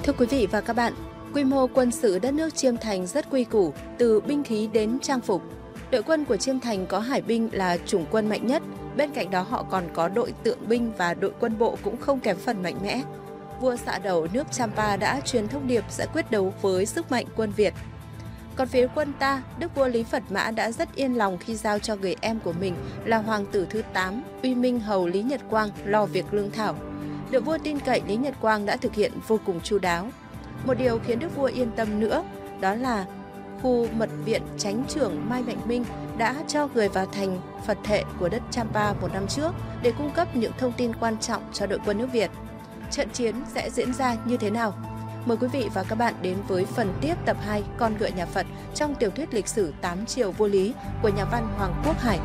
Thưa quý vị và các bạn, quy mô quân sự đất nước Chiêm Thành rất quy củ, từ binh khí đến trang phục. Đội quân của Chiêm Thành có hải binh là chủng quân mạnh nhất, bên cạnh đó họ còn có đội tượng binh và đội quân bộ cũng không kém phần mạnh mẽ. Vua Xạ Đẩu nước Champa đã truyền thông điệp sẽ quyết đấu với sức mạnh quân Việt. Còn phía quân ta, Đức vua Lý Phật Mã đã rất yên lòng khi giao cho người em của mình là Hoàng tử thứ 8, Uy Minh Hầu Lý Nhật Quang lo việc lương thảo. Được vua tin cậy, Lý Nhật Quang đã thực hiện vô cùng chu đáo. Một điều khiến đức vua yên tâm nữa, đó là khu mật viện chánh trưởng Mai Mạnh Minh đã cho người vào thành Phật Thệ của đất Champa một năm trước để cung cấp những thông tin quan trọng cho đội quân nước Việt. Trận chiến sẽ diễn ra như thế nào? Mời quý vị và các bạn đến với phần tiếp tập 2 Con ngựa nhà Phật trong tiểu thuyết lịch sử 8 triều vua Lý của nhà văn Hoàng Quốc Hải.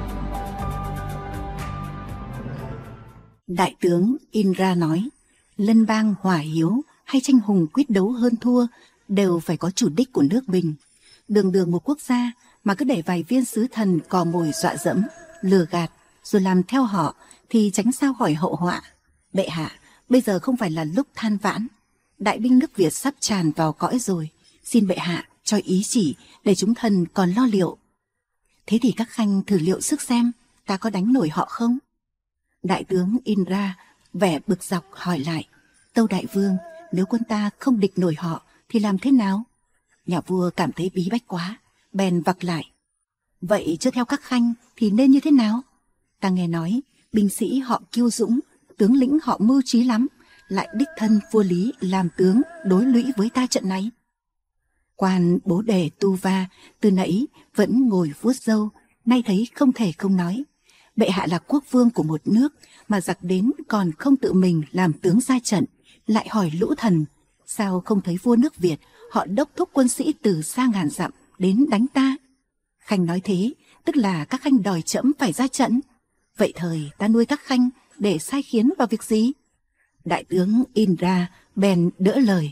Đại tướng Indra nói, lân bang hòa hiếu hay tranh hùng quyết đấu hơn thua đều phải có chủ đích của nước mình. Đường đường một quốc gia mà cứ để vài viên sứ thần cò mồi dọa dẫm, lừa gạt rồi làm theo họ thì tránh sao khỏi hậu họa. Bệ hạ, bây giờ không phải là lúc than vãn. Đại binh nước Việt sắp tràn vào cõi rồi, xin bệ hạ cho ý chỉ để chúng thần còn lo liệu. Thế thì các khanh thử liệu sức xem ta có đánh nổi họ không? Đại tướng Indra vẻ bực dọc hỏi lại, tâu đại vương, nếu quân ta không địch nổi họ thì làm thế nào? Nhà vua cảm thấy bí bách quá, bèn vặc lại, vậy chưa theo các khanh thì nên như thế nào? Ta nghe nói binh sĩ họ kiêu dũng, tướng lĩnh họ mưu trí lắm, lại đích thân vua Lý làm tướng đối lũy với ta trận này. Quan Bố Đề Tu Va từ nãy vẫn ngồi vuốt râu, nay thấy không thể không nói. Bệ hạ là quốc vương của một nước mà giặc đến còn không tự mình làm tướng ra trận, lại hỏi lũ thần, sao không thấy vua nước Việt họ đốc thúc quân sĩ từ xa ngàn dặm đến đánh ta? Khanh nói thế, tức là các khanh đòi trẫm phải ra trận. Vậy thời ta nuôi các khanh để sai khiến vào việc gì? Đại tướng Indra bèn đỡ lời.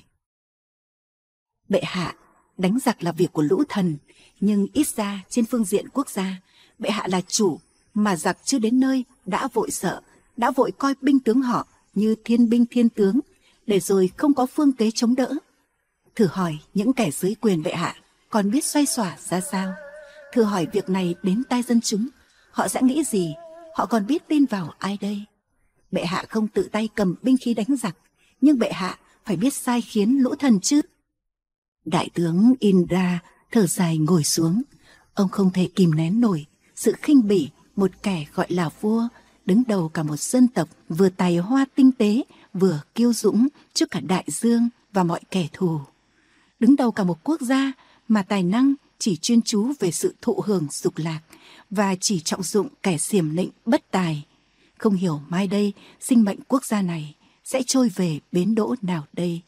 Bệ hạ, đánh giặc là việc của lũ thần, nhưng ít ra trên phương diện quốc gia, bệ hạ là chủ, mà giặc chưa đến nơi đã vội sợ, đã vội coi binh tướng họ như thiên binh thiên tướng, để rồi không có phương kế chống đỡ. Thử hỏi những kẻ dưới quyền bệ hạ còn biết xoay xỏa ra sao? Thử hỏi việc này đến tai dân chúng, họ sẽ nghĩ gì? Họ còn biết tin vào ai đây? Bệ hạ không tự tay cầm binh khí đánh giặc, nhưng bệ hạ phải biết sai khiến lũ thần chứ. Đại tướng Indra thở dài ngồi xuống. Ông không thể kìm nén nổi sự khinh bỉ một kẻ gọi là vua, đứng đầu cả một dân tộc vừa tài hoa tinh tế, vừa kiêu dũng trước cả đại dương và mọi kẻ thù. Đứng đầu cả một quốc gia mà tài năng chỉ chuyên chú về sự thụ hưởng dục lạc và chỉ trọng dụng kẻ xiểm nịnh bất tài. Không hiểu mai đây sinh mệnh quốc gia này sẽ trôi về bến đỗ nào đây.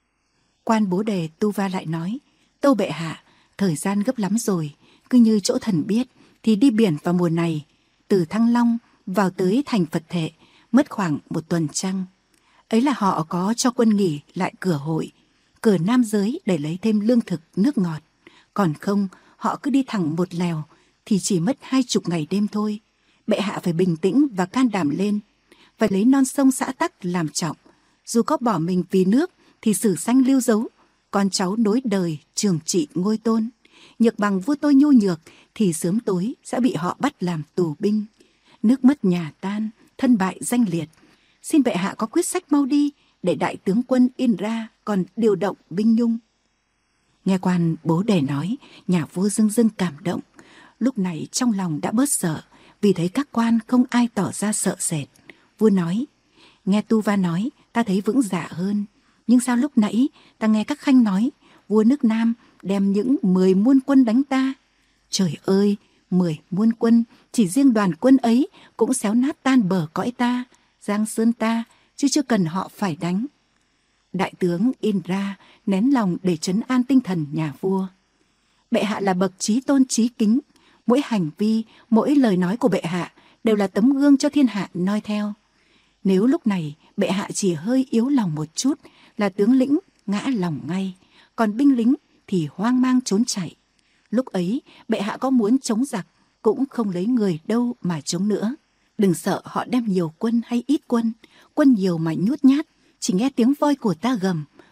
Quan Bố Đề Tu Va lại nói, tâu bệ hạ, thời gian gấp lắm rồi, cứ như chỗ thần biết thì đi biển vào mùa này, từ Thăng Long vào tới thành Phật Thệ mất khoảng 1 tuần trăng. Ấy là họ có cho quân nghỉ lại cửa hội, cửa nam giới để lấy thêm lương thực nước ngọt. Còn không, họ cứ đi thẳng một lèo thì chỉ mất 20 ngày đêm thôi. Bệ hạ phải bình tĩnh và can đảm lên, phải lấy non sông xã tắc làm trọng. Dù có bỏ mình vì nước thì sử sanh lưu dấu, con cháu nối đời trường trị ngôi tôn. Nhược bằng vua tôi nhu nhược thì sớm tối sẽ bị họ bắt làm tù binh. Nước mất nhà tan, thân bại danh liệt. Xin bệ hạ có quyết sách mau đi, để đại tướng quân Indra còn điều động binh nhung. Nghe quan Bố Đề nói, nhà vua dưng dưng cảm động. Lúc này trong lòng đã bớt sợ, vì thấy các quan không ai tỏ ra sợ sệt. Vua nói, nghe Tu Va nói, ta thấy vững dạ hơn. Nhưng sao lúc nãy ta nghe các khanh nói, vua nước Nam đem những 10 muôn quân đánh ta? Trời ơi, 10 muôn quân, chỉ riêng đoàn quân ấy cũng xéo nát tan bờ cõi ta, giang sơn ta, chứ chưa cần họ phải đánh. Đại tướng Indra nén lòng để trấn an tinh thần nhà vua. Bệ hạ là bậc trí tôn trí kính, mỗi hành vi, mỗi lời nói của bệ hạ đều là tấm gương cho thiên hạ noi theo. Nếu lúc này bệ hạ chỉ hơi yếu lòng một chút là tướng lĩnh ngã lòng ngay, còn binh lính thì hoang mang trốn chạy. Lúc ấy bệ hạ có muốn chống giặc cũng không lấy người đâu mà chống nữa. Đừng sợ họ đem nhiều quân hay ít quân, quân nhiều mà nhút nhát, chỉ nghe tiếng voi của ta gầm,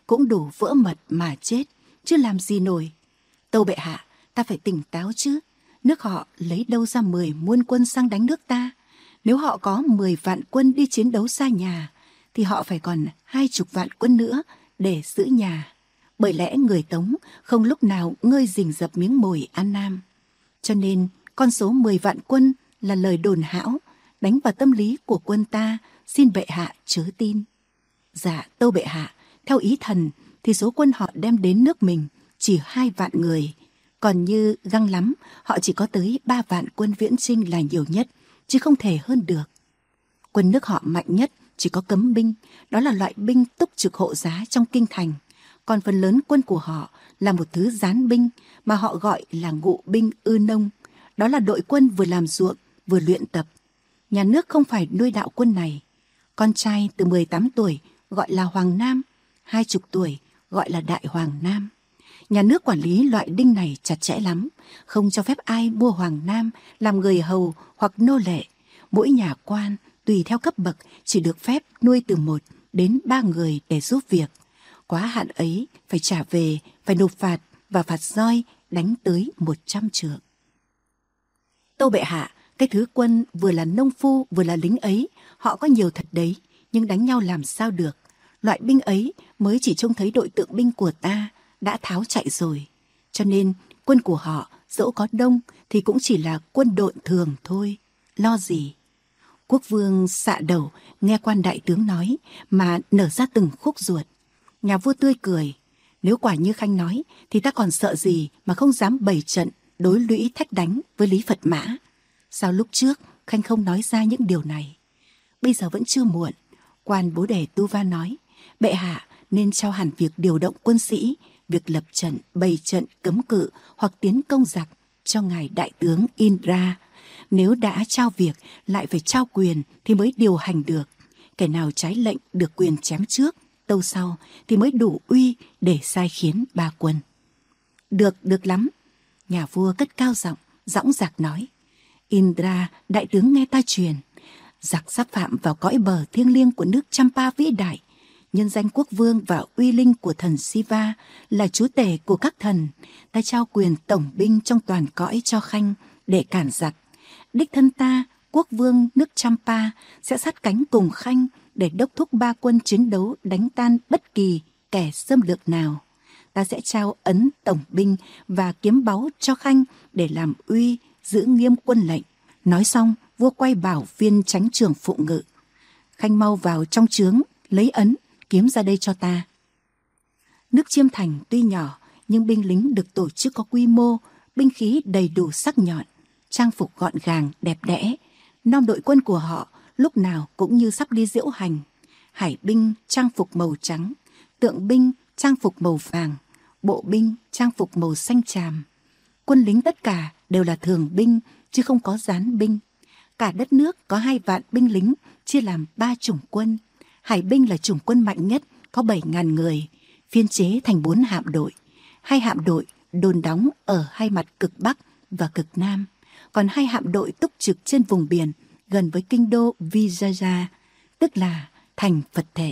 cũng đủ vỡ mật mà chết, chứ làm gì nổi. Tâu bệ hạ, ta phải tỉnh táo chứ. Nước họ lấy đâu ra 10 muôn quân sang đánh nước ta? Nếu họ có 10 vạn quân đi chiến đấu xa nhà, thì họ phải còn 20 vạn quân nữa để giữ nhà. Bởi lẽ người Tống không lúc nào ngơi rình rập miếng mồi An Nam. Cho nên con số 10 vạn quân là lời đồn hão, đánh vào tâm lý của quân ta, xin bệ hạ chớ tin. Dạ tâu bệ hạ, theo ý thần thì số quân họ đem đến nước mình chỉ 2 vạn người. Còn như găng lắm, họ chỉ có tới 3 vạn quân viễn chinh là nhiều nhất, chứ không thể hơn được. Quân nước họ mạnh nhất chỉ có cấm binh, đó là loại binh túc trực hộ giá trong kinh thành. Còn phần lớn quân của họ là một thứ gián binh mà họ gọi là ngụ binh ư nông. Đó là đội quân vừa làm ruộng, vừa luyện tập. Nhà nước không phải nuôi đạo quân này. Con trai từ 18 tuổi gọi là Hoàng Nam, 20 tuổi gọi là Đại Hoàng Nam. Nhà nước quản lý loại đinh này chặt chẽ lắm, không cho phép ai mua Hoàng Nam làm người hầu hoặc nô lệ. Mỗi nhà quan tùy theo cấp bậc chỉ được phép nuôi từ 1 đến 3 người để giúp việc. Quá hạn ấy phải trả về, phải nộp phạt và phạt roi đánh tới 100 trượng. Tâu bệ hạ, cái thứ quân vừa là nông phu vừa là lính ấy, họ có nhiều thật đấy, nhưng đánh nhau làm sao được. Loại binh ấy mới chỉ trông thấy đội tượng binh của ta đã tháo chạy rồi. Cho nên quân của họ dẫu có đông thì cũng chỉ là quân đội thường thôi. Lo gì? Quốc vương xạ đầu nghe quan đại tướng nói mà nở ra từng khúc ruột. Nhà vua tươi cười. Nếu quả như Khanh nói thì ta còn sợ gì mà không dám bày trận đối lũy thách đánh với Lý Phật Mã. Sao lúc trước Khanh không nói ra những điều này? Bây giờ vẫn chưa muộn. Quan bố đề Tu Va nói, bệ hạ nên trao hẳn việc điều động quân sĩ, việc lập trận, bày trận, cấm cự hoặc tiến công giặc cho ngài đại tướng Indra. Nếu đã trao việc lại phải trao quyền thì mới điều hành được. Kẻ nào trái lệnh được quyền chém trước, tâu sau thì mới đủ uy để sai khiến ba quân. Được lắm. Nhà vua cất cao giọng, dõng dạc nói. Indra, đại tướng nghe ta truyền. Giặc sắp phạm vào cõi bờ thiêng liêng của nước Champa vĩ đại. Nhân danh quốc vương và uy linh của thần Siva là chúa tể của các thần. Ta trao quyền tổng binh trong toàn cõi cho Khanh để cản giặc. Đích thân ta, quốc vương nước Champa, sẽ sát cánh cùng Khanh để đốc thúc ba quân chiến đấu đánh tan bất kỳ kẻ xâm lược nào. Ta sẽ trao ấn tổng binh và kiếm báu cho Khanh để làm uy, giữ nghiêm quân lệnh. Nói xong, vua quay bảo viên chánh trưởng phụng ngự. Khanh mau vào trong trướng, lấy ấn, kiếm ra đây cho ta. Nước Chiêm Thành tuy nhỏ, nhưng binh lính được tổ chức có quy mô, binh khí đầy đủ sắc nhọn, trang phục gọn gàng, đẹp đẽ. Nom đội quân của họ lúc nào cũng như sắp đi diễu hành. Hải binh trang phục màu trắng, tượng binh trang phục màu vàng, bộ binh trang phục màu xanh tràm. Quân lính tất cả đều là thường binh, chứ không có gián binh. Cả đất nước có 2 vạn binh lính, chia làm 3 chủng quân. Hải binh là chủng quân mạnh nhất, có 7.000 người, phiên chế thành 4 hạm đội. 2 hạm đội đồn đóng ở 2 mặt cực Bắc và cực Nam, còn 2 hạm đội túc trực trên vùng biển gần với kinh đô Vijaya, tức là thành Phật Thệ.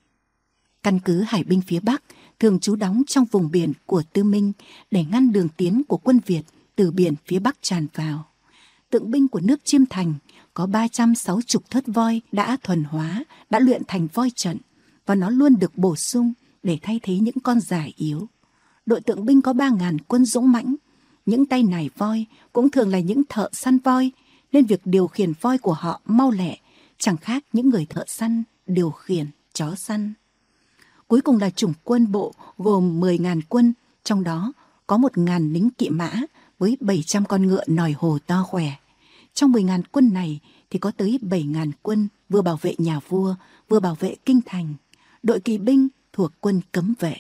Căn cứ hải binh phía Bắc thường trú đóng trong vùng biển của Tư Minh để ngăn đường tiến của quân Việt từ biển phía Bắc tràn vào. Tượng binh của nước Chiêm Thành có 360 thớt voi đã thuần hóa, đã luyện thành voi trận, và nó luôn được bổ sung để thay thế những con giải yếu. Đội tượng binh có 3.000 quân dũng mãnh. Những tay nải voi cũng thường là những thợ săn voi, nên việc điều khiển voi của họ mau lẹ, chẳng khác những người thợ săn điều khiển chó săn. Cuối cùng là chủng quân bộ gồm 10.000 quân, trong đó có 1.000 lính kỵ mã với 700 con ngựa nòi hổ to khỏe. Trong 10.000 quân này thì có tới 7.000 quân vừa bảo vệ nhà vua, vừa bảo vệ kinh thành. Đội kỵ binh thuộc quân cấm vệ.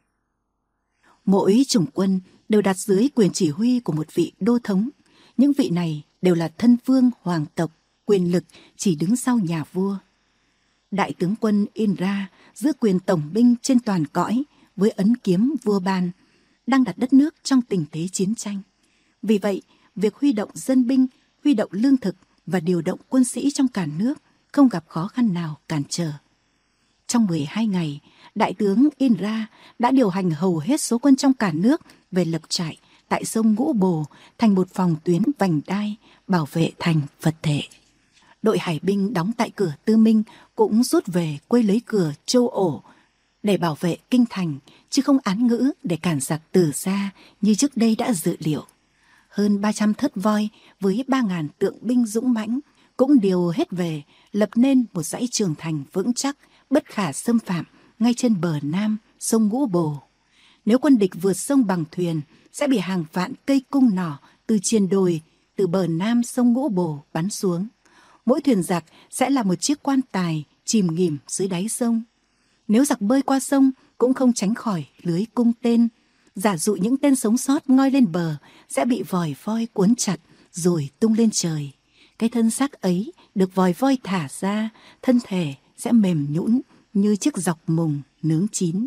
Mỗi chủng quân đều đặt dưới quyền chỉ huy của một vị đô thống. Những vị này đều là thân vương hoàng tộc, quyền lực chỉ đứng sau nhà vua. Đại tướng quân Indra giữ quyền tổng binh trên toàn cõi với ấn kiếm vua ban, đang đặt đất nước trong tình thế chiến tranh. Vì vậy, việc huy động dân binh, huy động lương thực và điều động quân sĩ trong cả nước không gặp khó khăn nào cản trở. Trong 12 ngày, Đại tướng Indra đã điều hành hầu hết số quân trong cả nước về lập trại tại sông Ngũ Bồ thành một phòng tuyến vành đai bảo vệ thành Phật Thể. Đội hải binh đóng tại cửa Tư Minh cũng rút về quây lấy cửa Châu Ổ để bảo vệ kinh thành, chứ không án ngữ để cản giặc từ xa như trước đây đã dự liệu. Hơn 300 thớt voi với 3.000 tượng binh dũng mãnh cũng điều hết về, lập nên một dãy trường thành vững chắc, bất khả xâm phạm ngay trên bờ nam sông Ngũ Bồ. Nếu quân địch vượt sông bằng thuyền, sẽ bị hàng vạn cây cung nỏ từ triền đồi, từ bờ nam sông Ngũ Bồ bắn xuống. Mỗi thuyền giặc sẽ là một chiếc quan tài chìm nghỉm dưới đáy sông. Nếu giặc bơi qua sông cũng không tránh khỏi lưới cung tên. Giả dụ những tên sống sót ngoi lên bờ sẽ bị vòi voi cuốn chặt rồi tung lên trời. Cái thân xác ấy được vòi voi thả ra, thân thể sẽ mềm nhũn như chiếc dọc mùng nướng chín.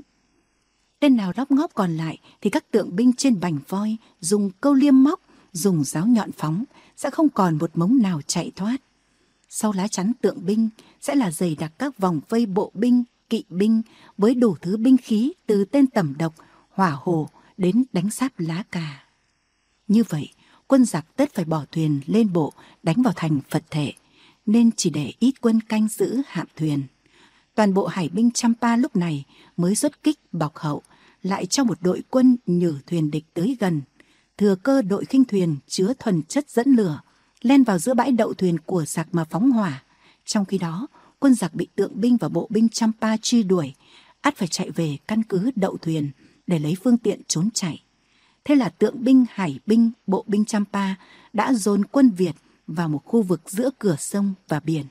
Tên nào lóp ngóp còn lại thì các tượng binh trên bành voi dùng câu liêm móc, dùng giáo nhọn phóng, sẽ không còn một mống nào chạy thoát. Sau lá chắn tượng binh sẽ là dày đặc các vòng vây bộ binh, kỵ binh với đủ thứ binh khí từ tên tẩm độc, hỏa hổ đến đánh sáp lá cà. Như vậy, quân giặc tất phải bỏ thuyền lên bộ đánh vào thành Phật Thể, nên chỉ để ít quân canh giữ hạm thuyền. Toàn bộ hải binh Champa lúc này mới xuất kích bọc hậu, lại cho một đội quân nhử thuyền địch tới gần. Thừa cơ đội khinh thuyền chứa thuần chất dẫn lửa, len vào giữa bãi đậu thuyền của giặc mà phóng hỏa. Trong khi đó, quân giặc bị tượng binh và bộ binh Champa truy đuổi, ắt phải chạy về căn cứ đậu thuyền để lấy phương tiện trốn chạy. Thế là tượng binh, hải binh, bộ binh Champa đã dồn quân Việt vào một khu vực giữa cửa sông và biển.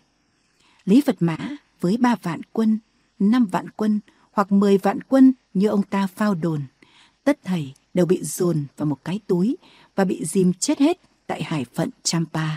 Lý Phật Mã với 3 vạn quân, 5 vạn quân hoặc 10 vạn quân như ông ta phao đồn, tất thảy đều bị dồn vào một cái túi và bị dìm chết hết tại hải phận Champa.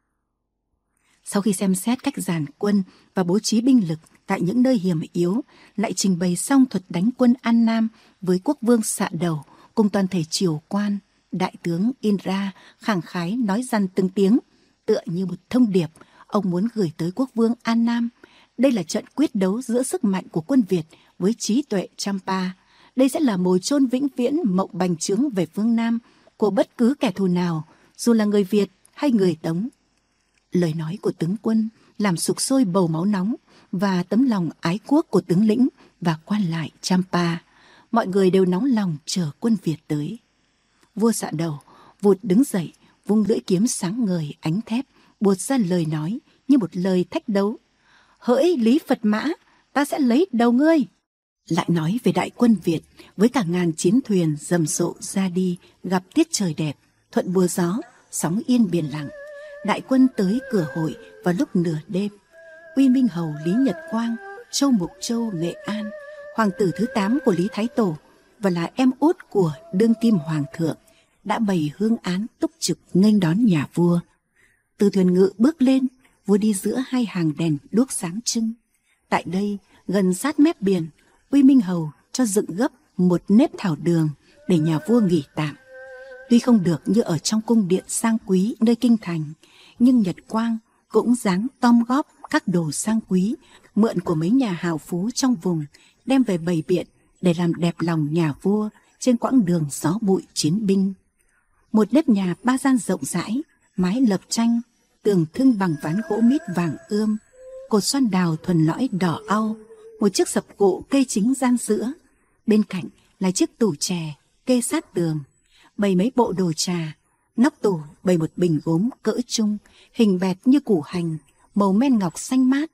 Sau khi xem xét cách dàn quân và bố trí binh lực tại những nơi hiểm yếu, lại trình bày xong thuật đánh quân An Nam với quốc vương Xạ Đầu cùng toàn thể triều quan, đại tướng Indra khẳng khái nói dằn từng tiếng, tựa như một thông điệp ông muốn gửi tới quốc vương An Nam. Đây là trận quyết đấu giữa sức mạnh của quân Việt với trí tuệ Champa. Đây sẽ là mồi chôn vĩnh viễn mộng bành trướng về phương Nam của bất cứ kẻ thù nào, dù là người Việt hay người Tống. Lời nói của tướng quân làm sục sôi bầu máu nóng và tấm lòng ái quốc của tướng lĩnh và quan lại Champa. Mọi người đều nóng lòng chờ quân Việt tới. Vua Xạ Đầu vụt đứng dậy, vung lưỡi kiếm sáng ngời ánh thép, buột ra lời nói như một lời thách đấu. Hỡi Lý Phật Mã, ta sẽ lấy đầu ngươi. Lại nói về đại quân Việt với cả ngàn chiến thuyền rầm rộ ra đi, gặp tiết trời đẹp, thuận mùa gió, sóng yên biển lặng. Đại quân tới cửa hội vào lúc nửa đêm. Uy Minh Hầu Lý Nhật Quang, Châu Mục Châu Nghệ An, hoàng tử thứ 8 của Lý Thái Tổ và là em út của đương kim hoàng thượng, đã bày hương án túc trực nghênh đón nhà vua. Từ thuyền ngự bước lên, vua đi giữa hai hàng đèn đuốc sáng trưng. Tại đây, gần sát mép biển, Uy Minh Hầu cho dựng gấp một nếp thảo đường để nhà vua nghỉ tạm. Tuy không được như ở trong cung điện sang quý nơi kinh thành, nhưng Nhật Quang cũng dáng tom góp các đồ sang quý mượn của mấy nhà hào phú trong vùng, đem về bày biện để làm đẹp lòng nhà vua trên quãng đường gió bụi chiến binh. Một nếp nhà 3 gian rộng rãi, mái lợp tranh, tường thưng bằng ván gỗ mít vàng ươm, cột xoan đào thuần lõi đỏ au, một chiếc sập gỗ kê chính gian giữa, bên cạnh là chiếc tủ chè kê sát tường, bày mấy bộ đồ trà, nóc tủ bày một bình gốm cỡ trung, hình bẹt như củ hành, màu men ngọc xanh mát.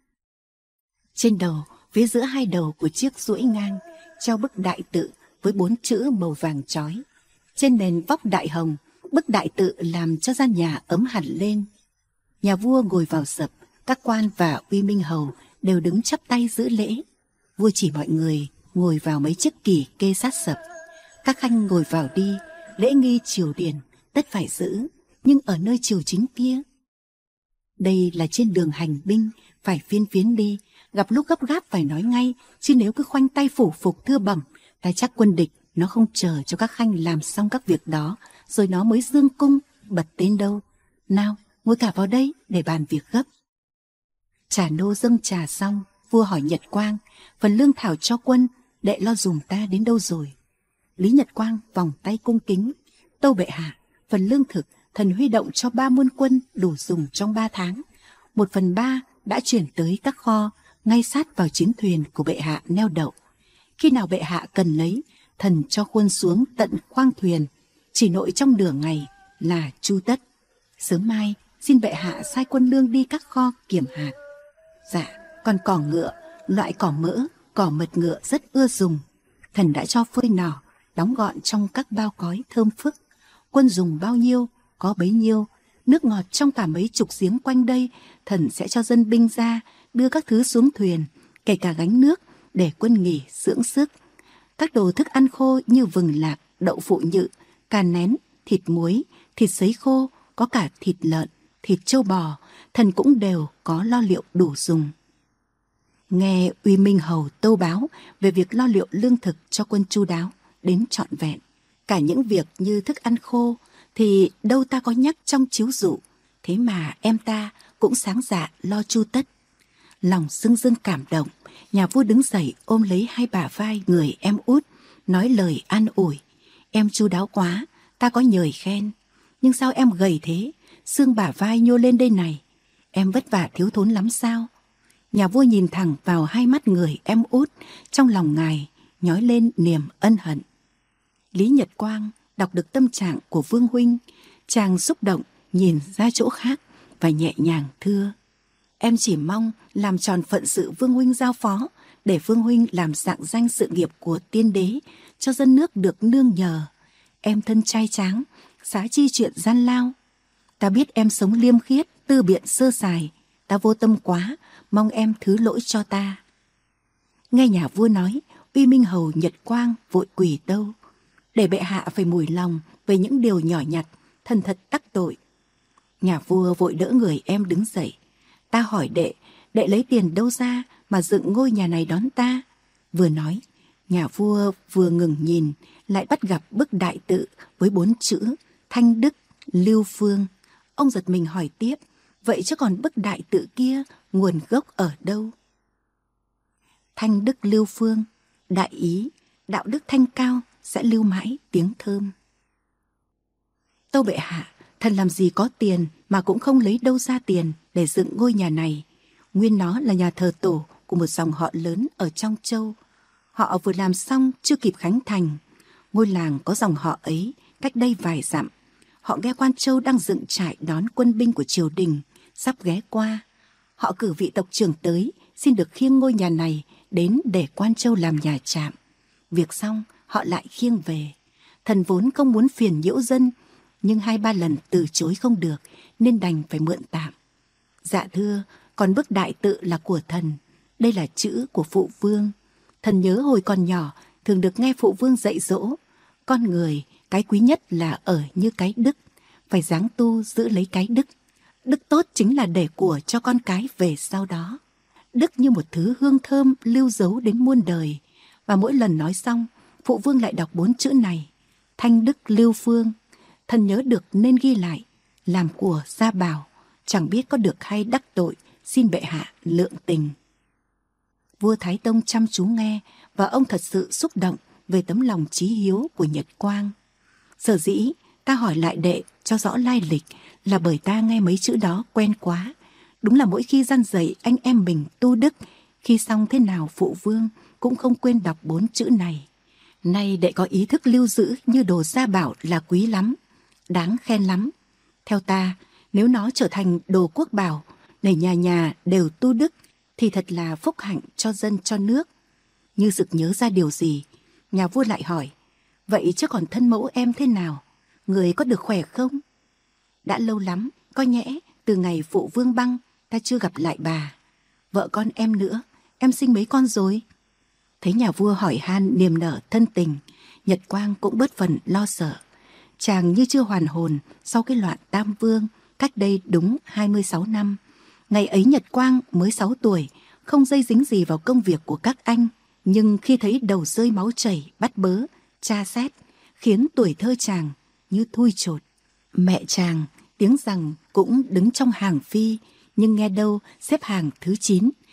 Trên đầu, phía giữa hai đầu của chiếc duỗi ngang, treo bức đại tự với 4 chữ màu vàng chói. Trên nền vóc đại hồng, bức đại tự làm cho gian nhà ấm hẳn lên. Nhà vua ngồi vào sập, các quan và Uy Minh Hầu đều đứng chắp tay giữ lễ. Vua chỉ mọi người ngồi vào mấy chiếc kỷ kê sát sập. Các khanh ngồi vào đi, lễ nghi triều điển tất phải giữ, nhưng ở nơi triều chính kia. Đây là trên đường hành binh, phải phiên phiến đi, gặp lúc gấp gáp phải nói ngay, chứ nếu cứ khoanh tay phủ phục thưa bẩm, ta chắc quân địch nó không chờ cho các khanh làm xong các việc đó, rồi nó mới dương cung bật tên đâu. Nào, ngồi cả vào đây để bàn việc gấp. Trà nô dâng trà xong, Vua hỏi Nhật Quang, phần lương thảo cho quân, đệ lo dùm ta đến đâu rồi? Lý Nhật Quang vòng tay cung kính, tâu bệ hạ, phần lương thực thần huy động cho 3 muôn quân đủ dùng trong 3 tháng. 1/3 đã chuyển tới các kho ngay sát vào chiến thuyền của bệ hạ neo đậu. Khi nào bệ hạ cần lấy, thần cho quân xuống tận khoang thuyền, chỉ nội trong nửa ngày là chu tất. Sớm mai xin bệ hạ sai quân lương đi các kho kiểm hạt. Dạ, còn cỏ ngựa, loại cỏ mỡ, cỏ mật ngựa rất ưa dùng. Thần đã cho phơi nỏ, đóng gọn trong các bao cói thơm phức. Quân dùng bao nhiêu, có bấy nhiêu. Nước ngọt trong cả mấy chục giếng quanh đây, thần sẽ cho dân binh ra, đưa các thứ xuống thuyền, kể cả gánh nước, để quân nghỉ dưỡng sức. Các đồ thức ăn khô như vừng lạc, đậu phụ nhự, cà nén, thịt muối, thịt sấy khô, có cả thịt lợn, thịt trâu bò, thần cũng đều có lo liệu đủ dùng. Nghe Uy Minh Hầu tâu báo về việc lo liệu lương thực cho quân chu đáo đến trọn vẹn, cả những việc như thức ăn khô thì đâu ta có nhắc trong chiếu dụ, thế mà em ta cũng sáng dạ lo chu tất. Lòng dưng dưng cảm động, nhà vua đứng dậy ôm lấy hai bả vai người em út, nói lời an ủi. Em chu đáo quá, ta có nhời khen. Nhưng sao em gầy thế, xương bả vai nhô lên đây này? Em vất vả thiếu thốn lắm sao? Nhà vua nhìn thẳng vào hai mắt người em út, trong lòng ngài nhói lên niềm ân hận. Lý Nhật Quang đọc được tâm trạng của Vương huynh, chàng xúc động nhìn ra chỗ khác và nhẹ nhàng thưa: Em chỉ mong làm tròn phận sự Vương huynh giao phó, để Vương huynh làm rạng danh sự nghiệp của tiên đế, cho dân nước được nương nhờ. Em thân trai tráng, xá chi chuyện gian lao. Ta biết em sống liêm khiết, tư biện sơ sài, ta vô tâm quá, mong em thứ lỗi cho ta. Nghe nhà vua nói, Uy Minh Hầu Nhật Quang vội quỳ tâu: Để bệ hạ phải mùi lòng về những điều nhỏ nhặt, thần thật đắc tội. Nhà vua vội đỡ người em đứng dậy. Ta hỏi đệ lấy tiền đâu ra mà dựng ngôi nhà này đón ta? Vừa nói, nhà vua vừa ngừng nhìn, lại bắt gặp bức đại tự với 4 chữ Thanh Đức Lưu Phương. Ông giật mình hỏi tiếp: Vậy chứ còn bức đại tự kia nguồn gốc ở đâu? Thanh Đức Lưu Phương, đại ý, đạo đức thanh cao sẽ lưu mãi tiếng thơm. Tâu bệ hạ, thần làm gì có tiền mà cũng không lấy đâu ra tiền để dựng ngôi nhà này. Nguyên nó là nhà thờ tổ của một dòng họ lớn ở trong châu. Họ vừa làm xong chưa kịp khánh thành. Ngôi làng có dòng họ ấy cách đây vài dặm. Họ nghe quan châu đang dựng trại đón quân binh của triều đình, sắp ghé qua. Họ cử vị tộc trưởng tới, xin được khiêng ngôi nhà này đến để quan châu làm nhà trạm. Việc xong, họ lại khiêng về. Thần vốn không muốn phiền nhiễu dân, nhưng 2-3 lần từ chối không được, nên đành phải mượn tạm. Dạ thưa, còn bức đại tự là của thần, đây là chữ của phụ vương. Thần nhớ hồi còn nhỏ, thường được nghe phụ vương dạy dỗ. Con người, cái quý nhất là ở như cái đức, phải giáng tu giữ lấy cái đức. Đức tốt chính là để của cho con cái về sau đó. Đức như một thứ hương thơm lưu dấu đến muôn đời. Và mỗi lần nói xong, phụ vương lại đọc 4 chữ này: Thanh Đức Lưu Phương. Thần nhớ được nên ghi lại, làm của gia bảo, chẳng biết có được hay đắc tội, xin bệ hạ lượng tình. Vua Thái Tông chăm chú nghe, và ông thật sự xúc động về tấm lòng chí hiếu của Nhật Quang. Sở dĩ ta hỏi lại đệ cho rõ lai lịch là bởi ta nghe mấy chữ đó quen quá. Đúng là mỗi khi răn dạy anh em mình tu đức, khi xong thế nào phụ vương cũng không quên đọc 4 chữ này. Nay đệ có ý thức lưu giữ như đồ gia bảo là quý lắm, đáng khen lắm. Theo ta, nếu nó trở thành đồ quốc bảo để nhà nhà đều tu đức thì thật là phúc hạnh cho dân cho nước. Như sực nhớ ra điều gì, nhà vua lại hỏi: Vậy chứ còn thân mẫu em thế nào? Người có được khỏe không? Đã lâu lắm, có nhẽ từ ngày phụ vương băng ta chưa gặp lại bà. Vợ con em nữa, em sinh mấy con rồi? Thấy nhà vua hỏi han niềm nở thân tình, Nhật Quang cũng bớt phần lo sợ. Chàng như chưa hoàn hồn sau cái loạn Tam Vương cách đây đúng 26 năm. Ngày ấy Nhật Quang mới 6 tuổi, không dây dính gì vào công việc của các anh. Nhưng khi thấy đầu rơi máu chảy, bắt bớ, tra xét, khiến tuổi thơ chàng như thui chột. Mẹ chàng tiếng rằng cũng đứng trong hàng phi, nhưng nghe đâu xếp hàng thứ 9,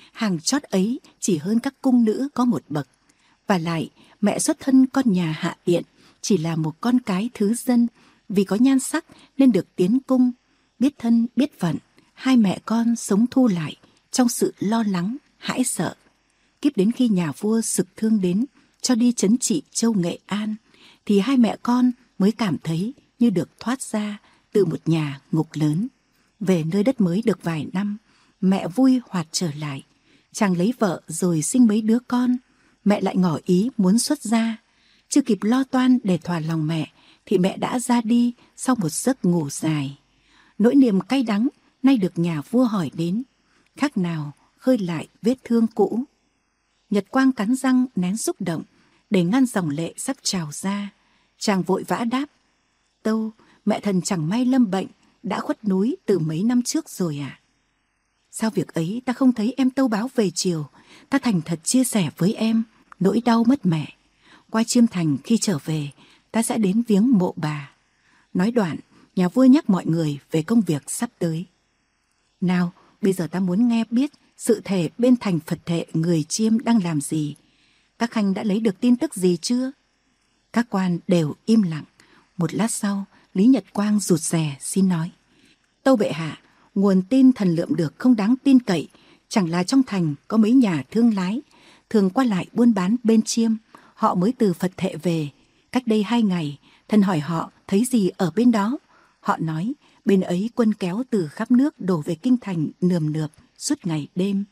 Hàng chót ấy chỉ hơn các cung nữ có một bậc. Và lại, mẹ xuất thân con nhà hạ tiện, chỉ là một con cái thứ dân, vì có nhan sắc nên được tiến cung. Biết thân biết phận, hai mẹ con sống thu lại trong sự lo lắng, hãi sợ. Kiếp đến khi nhà vua sực thương đến, cho đi trấn trị châu Nghệ An, thì hai mẹ con mới cảm thấy như được thoát ra từ một nhà ngục lớn. Về nơi đất mới được vài năm, mẹ vui hoạt trở lại. Chàng lấy vợ rồi sinh mấy đứa con. Mẹ lại ngỏ ý muốn xuất gia. Chưa kịp lo toan để thỏa lòng mẹ, thì mẹ đã ra đi sau một giấc ngủ dài. Nỗi niềm cay đắng nay được nhà vua hỏi đến, khác nào khơi lại vết thương cũ. Nhật Quang cắn răng nén xúc động để ngăn dòng lệ sắp trào ra. Chàng vội vã đáp: Tâu, mẹ thần chẳng may lâm bệnh, đã khuất núi từ mấy năm trước rồi ạ. Sao việc ấy ta không thấy em Tâu báo về chiều? Ta thành thật chia sẻ với em nỗi đau mất mẹ. Qua Chiêm Thành khi trở về, ta sẽ đến viếng mộ bà. Nói đoạn, nhà vua nhắc mọi người về công việc sắp tới. Nào, bây giờ ta muốn nghe biết sự thể bên thành Phật Thệ người Chiêm đang làm gì. Các khanh đã lấy được tin tức gì chưa? Các quan đều im lặng. Một lát sau, Lý Nhật Quang rụt rè xin nói: Tâu bệ hạ, nguồn tin thần lượm được không đáng tin cậy. Chẳng là trong thành có mấy nhà thương lái thường qua lại buôn bán bên Chiêm. Họ mới từ Phật Thệ về. Cách đây 2 ngày, thần hỏi họ thấy gì ở bên đó. Họ nói bên ấy quân kéo từ khắp nước đổ về kinh thành nườm nượp suốt ngày đêm.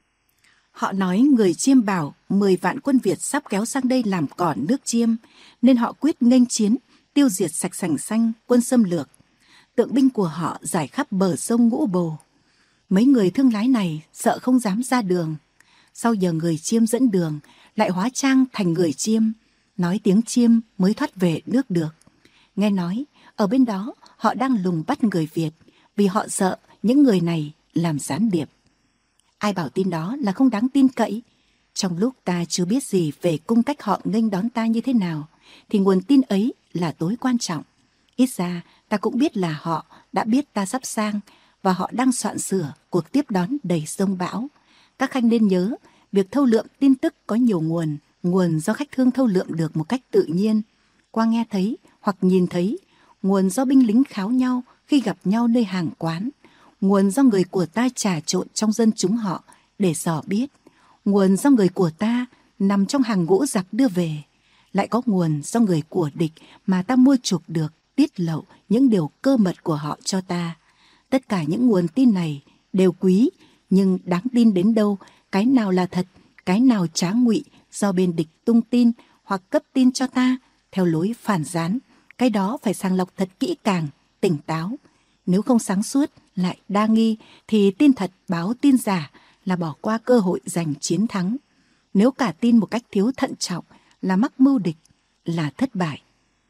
Họ nói người Chiêm bảo 10 vạn quân Việt sắp kéo sang đây làm cỏ nước Chiêm, nên họ quyết nghênh chiến, tiêu diệt sạch sành xanh quân xâm lược. Tượng binh của họ rải khắp bờ sông Ngũ Bồ. Mấy người thương lái này sợ không dám ra đường. Sau giờ người Chiêm dẫn đường, lại hóa trang thành người Chiêm, nói tiếng Chiêm mới thoát về nước được. Nghe nói, ở bên đó họ đang lùng bắt người Việt, vì họ sợ những người này làm gián điệp. Ai bảo tin đó là không đáng tin cậy? Trong lúc ta chưa biết gì về cung cách họ nghênh đón ta như thế nào, thì nguồn tin ấy là tối quan trọng. Ít ra ta cũng biết là họ đã biết ta sắp sang, và họ đang soạn sửa cuộc tiếp đón đầy sông bão. Các khanh nên nhớ, việc thâu lượm tin tức có nhiều nguồn do khách thương thâu lượm được một cách tự nhiên, qua nghe thấy hoặc nhìn thấy, nguồn do binh lính kháo nhau khi gặp nhau nơi hàng quán, nguồn do người của ta trà trộn trong dân chúng họ để dò biết, nguồn do người của ta nằm trong hàng ngũ giặc đưa về, lại có nguồn do người của địch mà ta mua chuộc được tiết lộ những điều cơ mật của họ cho ta. Tất cả những nguồn tin này đều quý, nhưng đáng tin đến đâu, cái nào là thật, cái nào trá ngụy do bên địch tung tin hoặc cấp tin cho ta theo lối phản gián, cái đó phải sàng lọc thật kỹ càng, tỉnh táo. Nếu không sáng suốt lại đa nghi thì tin thật báo tin giả là bỏ qua cơ hội giành chiến thắng. Nếu cả tin một cách thiếu thận trọng là mắc mưu địch, là thất bại.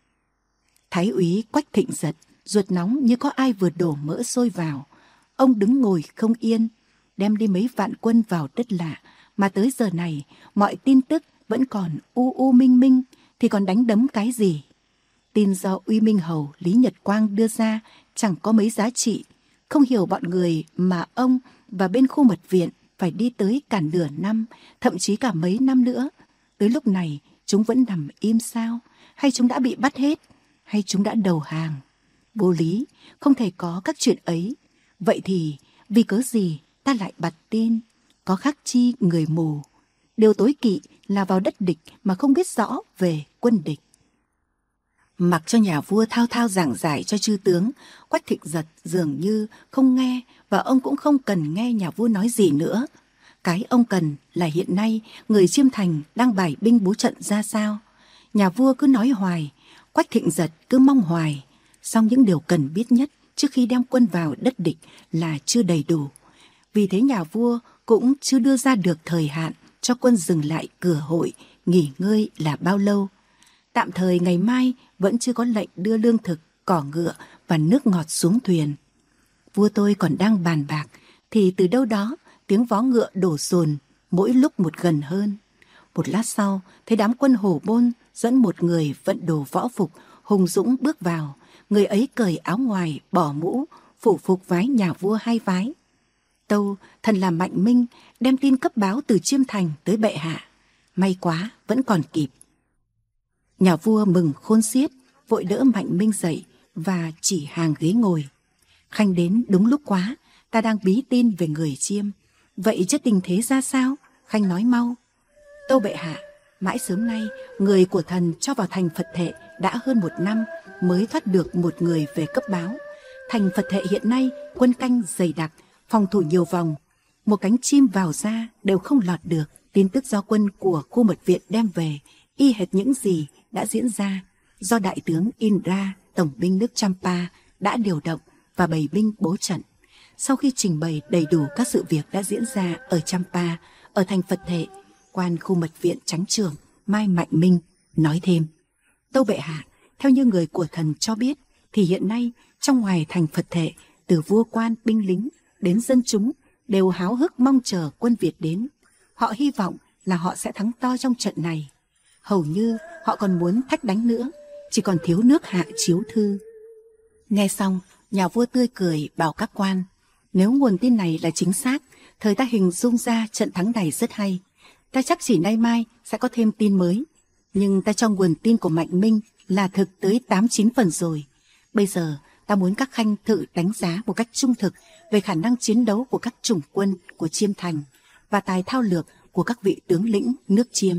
Thái úy Quách Thịnh Giật ruột nóng như có ai vừa đổ mỡ sôi vào. Ông đứng ngồi không yên, đem đi mấy vạn quân vào đất lạ, mà tới giờ này mọi tin tức vẫn còn u minh minh, thì còn đánh đấm cái gì? Tin do Uy Minh Hầu Lý Nhật Quang đưa ra chẳng có mấy giá trị. Không hiểu bọn người mà ông và bên khu mật viện phải đi tới cả nửa năm, thậm chí cả mấy năm nữa. Tới lúc này chúng vẫn nằm im sao? Hay chúng đã bị bắt hết? Hay chúng đã đầu hàng? Vô lý, không thể có các chuyện ấy. Vậy thì vì cớ gì ta lại bặt tin? Có khác chi người mù. Điều tối kỵ là vào đất địch mà không biết rõ về quân địch. Mặc cho nhà vua thao thao giảng giải cho chư tướng, Quách Thịnh Giật dường như không nghe, và ông cũng không cần nghe nhà vua nói gì nữa. Cái ông cần là hiện nay người Chiêm Thành đang bày binh bố trận ra sao. Nhà vua cứ nói hoài, Quách Thịnh Giật cứ mong hoài. Song những điều cần biết nhất trước khi đem quân vào đất địch là chưa đầy đủ. Vì thế nhà vua cũng chưa đưa ra được thời hạn cho quân dừng lại cửa hội, nghỉ ngơi là bao lâu. Tạm thời ngày mai vẫn chưa có lệnh đưa lương thực, cỏ ngựa và nước ngọt xuống thuyền. Vua tôi còn đang bàn bạc, thì từ đâu đó tiếng vó ngựa đổ dồn, mỗi lúc một gần hơn. Một lát sau, thấy đám quân Hổ Bôn dẫn một người vận đồ võ phục, hùng dũng bước vào. Người ấy cởi áo ngoài, bỏ mũ, phủ phục vái nhà vua 2 vái. Tâu, thần là Mạnh Minh, đem tin cấp báo từ Chiêm Thành tới bệ hạ. May quá, vẫn còn kịp. Nhà vua mừng khôn xiết, vội đỡ Mạnh Minh dậy và chỉ hàng ghế ngồi. Khanh đến đúng lúc quá, ta đang bí tin về người Chiêm. Vậy chứ tình thế ra sao? Khanh nói mau. Tâu bệ hạ, mãi sớm nay, người của thần cho vào thành Phật Thệ đã hơn 1 năm mới thoát được một người về cấp báo. Thành Phật Thệ hiện nay quân canh dày đặc, phòng thủ nhiều vòng. Một cánh chim vào ra đều không lọt được. Tin tức do quân của khu mật viện đem về, y hệt những gì đã diễn ra. Do đại tướng Indra, tổng binh nước Champa, đã điều động và bày binh bố trận. Sau khi trình bày đầy đủ các sự việc đã diễn ra ở Champa, ở thành Phật Thệ, quan khu mật viện Chánh Trưởng Mai Mạnh Minh nói thêm: Tâu bệ hạ, theo như người của thần cho biết, thì hiện nay trong ngoài thành Phật Thệ, từ vua quan binh lính đến dân chúng đều háo hức mong chờ quân Việt đến. Họ hy vọng là họ sẽ thắng to trong trận này. Hầu như họ còn muốn thách đánh nữa, chỉ còn thiếu nước hạ chiếu thư. Nghe xong, nhà vua tươi cười bảo các quan: nếu nguồn tin này là chính xác, thời ta hình dung ra trận thắng này rất hay. Ta chắc chỉ nay mai sẽ có thêm tin mới. Nhưng ta cho nguồn tin của Mạnh Minh là thực tới 8-9 phần rồi. Bây giờ ta muốn các khanh thử đánh giá một cách trung thực về khả năng chiến đấu của các chủng quân của Chiêm Thành và tài thao lược của các vị tướng lĩnh nước Chiêm.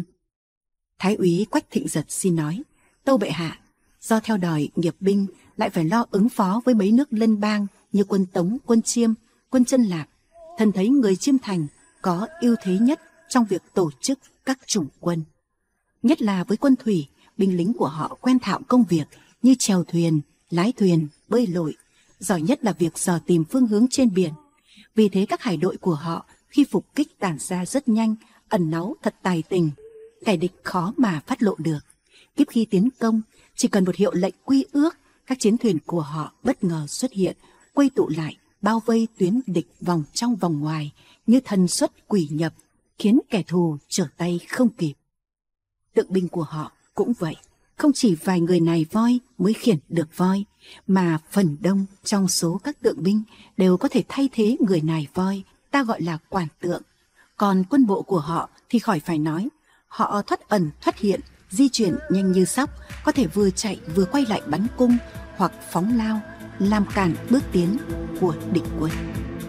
Thái úy Quách Thịnh Giật xin nói: Tâu bệ hạ, do theo đòi nghiệp binh lại phải lo ứng phó với mấy nước lân bang như quân Tống, quân Chiêm, quân Chân Lạp, thần thấy người Chiêm Thành có ưu thế nhất trong việc tổ chức các chủng quân. Nhất là với quân thủy, binh lính của họ quen thạo công việc như chèo thuyền, lái thuyền, bơi lội, giỏi nhất là việc dò tìm phương hướng trên biển. Vì thế các hải đội của họ khi phục kích tản ra rất nhanh, ẩn náu thật tài tình, kẻ địch khó mà phát lộ được. Tiếp khi tiến công, chỉ cần một hiệu lệnh quy ước, các chiến thuyền của họ bất ngờ xuất hiện, quây tụ lại, bao vây tuyến địch vòng trong vòng ngoài, như thần xuất quỷ nhập, khiến kẻ thù trở tay không kịp. Tượng binh của họ cũng vậy, không chỉ vài người nài voi mới khiển được voi, mà phần đông trong số các tượng binh đều có thể thay thế người nài voi, ta gọi là quản tượng. Còn quân bộ của họ thì khỏi phải nói, họ thoát ẩn thoát hiện, di chuyển nhanh như sóc, có thể vừa chạy vừa quay lại bắn cung hoặc phóng lao, làm cản bước tiến của địch quân.